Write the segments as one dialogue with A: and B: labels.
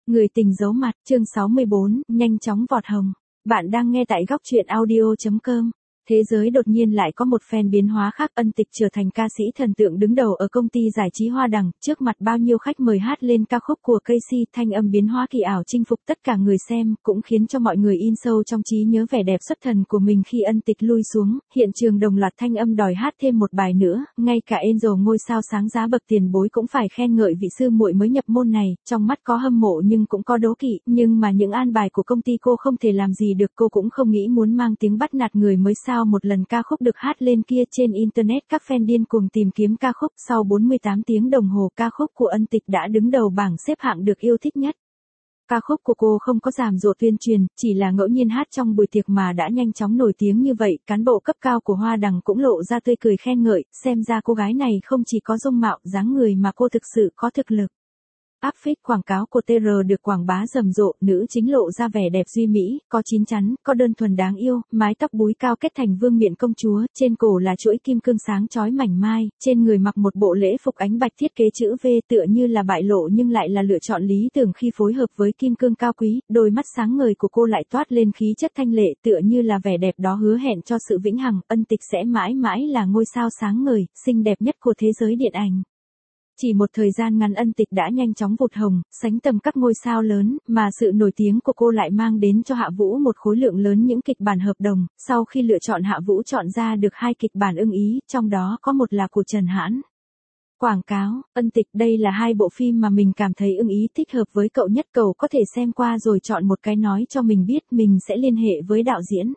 A: Người tình giấu mặt, chương 64, nhanh chóng vọt hồng. Bạn đang nghe tại góc truyện audio.com. Thế giới đột nhiên lại có một phen biến hóa khác, Ân Tịch trở thành ca sĩ thần tượng đứng đầu ở công ty giải trí Hoa Đằng, trước mặt bao nhiêu khách mời hát lên ca khúc của Casey, thanh âm biến hóa kỳ ảo chinh phục tất cả người xem, cũng khiến cho mọi người in sâu trong trí nhớ vẻ đẹp xuất thần của mình khi Ân Tịch lui xuống, hiện trường đồng loạt thanh âm đòi hát thêm một bài nữa, ngay cả Angel ngôi sao sáng giá bậc tiền bối cũng phải khen ngợi vị sư muội mới nhập môn này, trong mắt có hâm mộ nhưng cũng có đố kỵ, nhưng mà những an bài của công ty cô không thể làm gì được, cô cũng không nghĩ muốn mang tiếng bắt nạt người mới sao. Một lần ca khúc được hát lên kia trên internet, các fan điên cuồng tìm kiếm ca khúc, sau 48 tiếng đồng hồ ca khúc của Ân Tịch đã đứng đầu bảng xếp hạng được yêu thích nhất. Ca khúc của cô không có giảm dộ tuyên truyền, chỉ là ngẫu nhiên hát trong buổi tiệc mà đã nhanh chóng nổi tiếng như vậy, cán bộ cấp cao của Hoa Đằng cũng lộ ra tươi cười khen ngợi, xem ra cô gái này không chỉ có dung mạo, dáng người mà cô thực sự có thực lực. Áp phích quảng cáo của TR được quảng bá rầm rộ, nữ chính lộ ra vẻ đẹp duy mỹ, có chín chắn, có đơn thuần đáng yêu, mái tóc búi cao kết thành vương miện công chúa, trên cổ là chuỗi kim cương sáng chói mảnh mai, trên người mặc một bộ lễ phục ánh bạch thiết kế chữ V, tựa như là bại lộ nhưng lại là lựa chọn lý tưởng khi phối hợp với kim cương cao quý, đôi mắt sáng ngời của cô lại toát lên khí chất thanh lệ, tựa như là vẻ đẹp đó hứa hẹn cho sự vĩnh hằng. Ân Tịch sẽ mãi mãi là ngôi sao sáng ngời, xinh đẹp nhất của thế giới điện ảnh. Chỉ một thời gian ngắn, Ân Tịch đã nhanh chóng vụt hồng, sánh tầm các ngôi sao lớn, mà sự nổi tiếng của cô lại mang đến cho Hạ Vũ một khối lượng lớn những kịch bản hợp đồng. Sau khi lựa chọn, Hạ Vũ chọn ra được 2 kịch bản ưng ý, trong đó có một là của Trần Hãn. Quảng cáo: Ân Tịch, đây là 2 bộ phim mà mình cảm thấy ưng ý, thích hợp với cậu nhất, cậu có thể xem qua rồi chọn một cái nói cho mình biết, mình sẽ liên hệ với đạo diễn.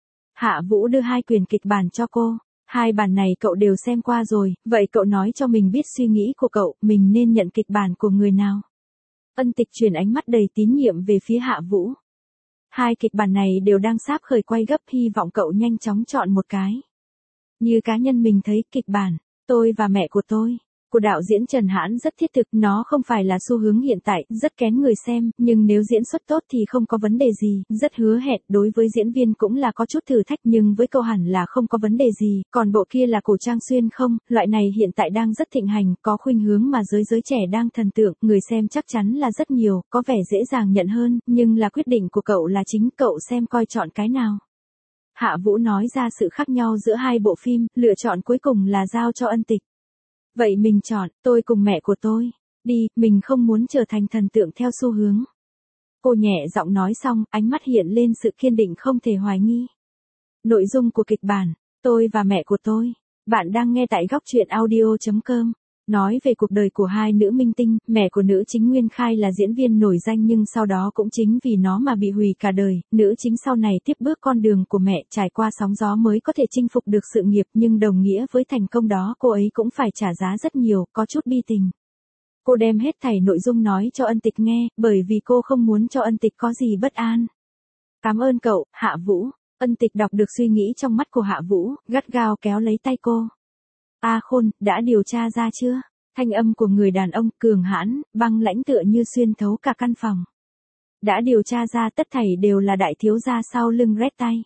A: Hạ Vũ đưa 2 quyển kịch bản cho cô. 2 bản này cậu đều xem qua rồi, vậy cậu nói cho mình biết suy nghĩ của cậu, mình nên nhận kịch bản của người nào? Ân Tịch chuyển ánh mắt đầy tín nhiệm về phía Hạ Vũ. 2 kịch bản này đều đang sắp khởi quay gấp, hy vọng cậu nhanh chóng chọn một cái. Như cá nhân mình thấy, kịch bản Tôi và mẹ của tôi của đạo diễn Trần Hãn rất thiết thực, nó không phải là xu hướng hiện tại, rất kén người xem, nhưng nếu diễn xuất tốt thì không có vấn đề gì, rất hứa hẹn, đối với diễn viên cũng là có chút thử thách nhưng với câu hẳn là không có vấn đề gì, còn bộ kia là cổ trang xuyên không, loại này hiện tại đang rất thịnh hành, có khuynh hướng mà giới trẻ đang thần tượng, người xem chắc chắn là rất nhiều, có vẻ dễ dàng nhận hơn, nhưng là quyết định của cậu là chính, cậu xem coi chọn cái nào. Hạ Vũ nói ra sự khác nhau giữa 2 bộ phim, lựa chọn cuối cùng là giao cho Ân Tịch. Vậy mình chọn Tôi cùng mẹ của tôi. Đi, mình không muốn trở thành thần tượng theo xu hướng. Cô nhẹ giọng nói xong, ánh mắt hiện lên sự kiên định không thể hoài nghi. Nội dung của kịch bản: Tôi và mẹ của tôi. Bạn đang nghe tại góc truyện audio.com. Nói về cuộc đời của 2 nữ minh tinh, mẹ của nữ chính Nguyên Khai là diễn viên nổi danh nhưng sau đó cũng chính vì nó mà bị hủy cả đời, nữ chính sau này tiếp bước con đường của mẹ, trải qua sóng gió mới có thể chinh phục được sự nghiệp, nhưng đồng nghĩa với thành công đó cô ấy cũng phải trả giá rất nhiều, có chút bi tình. Cô đem hết thảy nội dung nói cho Ân Tịch nghe, bởi vì cô không muốn cho Ân Tịch có gì bất an. Cảm ơn cậu, Hạ Vũ. Ân Tịch đọc được suy nghĩ trong mắt của Hạ Vũ, gắt gao kéo lấy tay cô. A Khôn, đã điều tra ra chưa? Thanh âm của người đàn ông cường hãn, băng lãnh tựa như xuyên thấu cả căn phòng. Đã điều tra ra, tất thảy đều là đại thiếu gia sau lưng rét tay.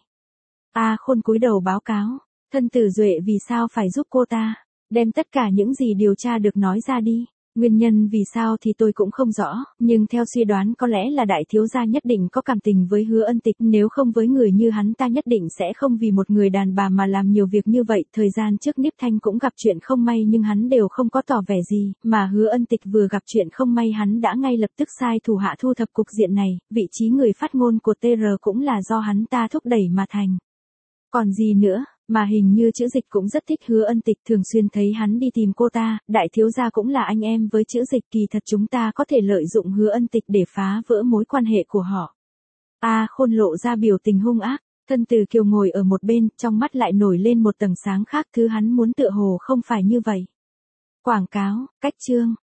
A: A Khôn cúi đầu báo cáo. Thân tử Duệ vì sao phải giúp cô ta? Đem tất cả những gì điều tra được nói ra đi. Nguyên nhân vì sao thì tôi cũng không rõ, nhưng theo suy đoán có lẽ là đại thiếu gia nhất định có cảm tình với Hứa Ân Tịch, nếu không với người như hắn ta nhất định sẽ không vì một người đàn bà mà làm nhiều việc như vậy. Thời gian trước Niếp Thanh cũng gặp chuyện không may nhưng hắn đều không có tỏ vẻ gì, mà Hứa Ân Tịch vừa gặp chuyện không may hắn đã ngay lập tức sai thủ hạ thu thập cục diện này, vị trí người phát ngôn của TR cũng là do hắn ta thúc đẩy mà thành. Còn gì nữa? Mà hình như Chữ Dịch cũng rất thích Hứa Ân Tịch, thường xuyên thấy hắn đi tìm cô ta, đại thiếu gia cũng là anh em với Chữ Dịch, kỳ thật chúng ta có thể lợi dụng Hứa Ân Tịch để phá vỡ mối quan hệ của họ. A Khôn lộ ra biểu tình hung ác, thân Từ Kiều ngồi ở một bên, trong mắt lại nổi lên một tầng sáng khác, thứ hắn muốn tựa hồ không phải như vậy. Quảng cáo, cách chương,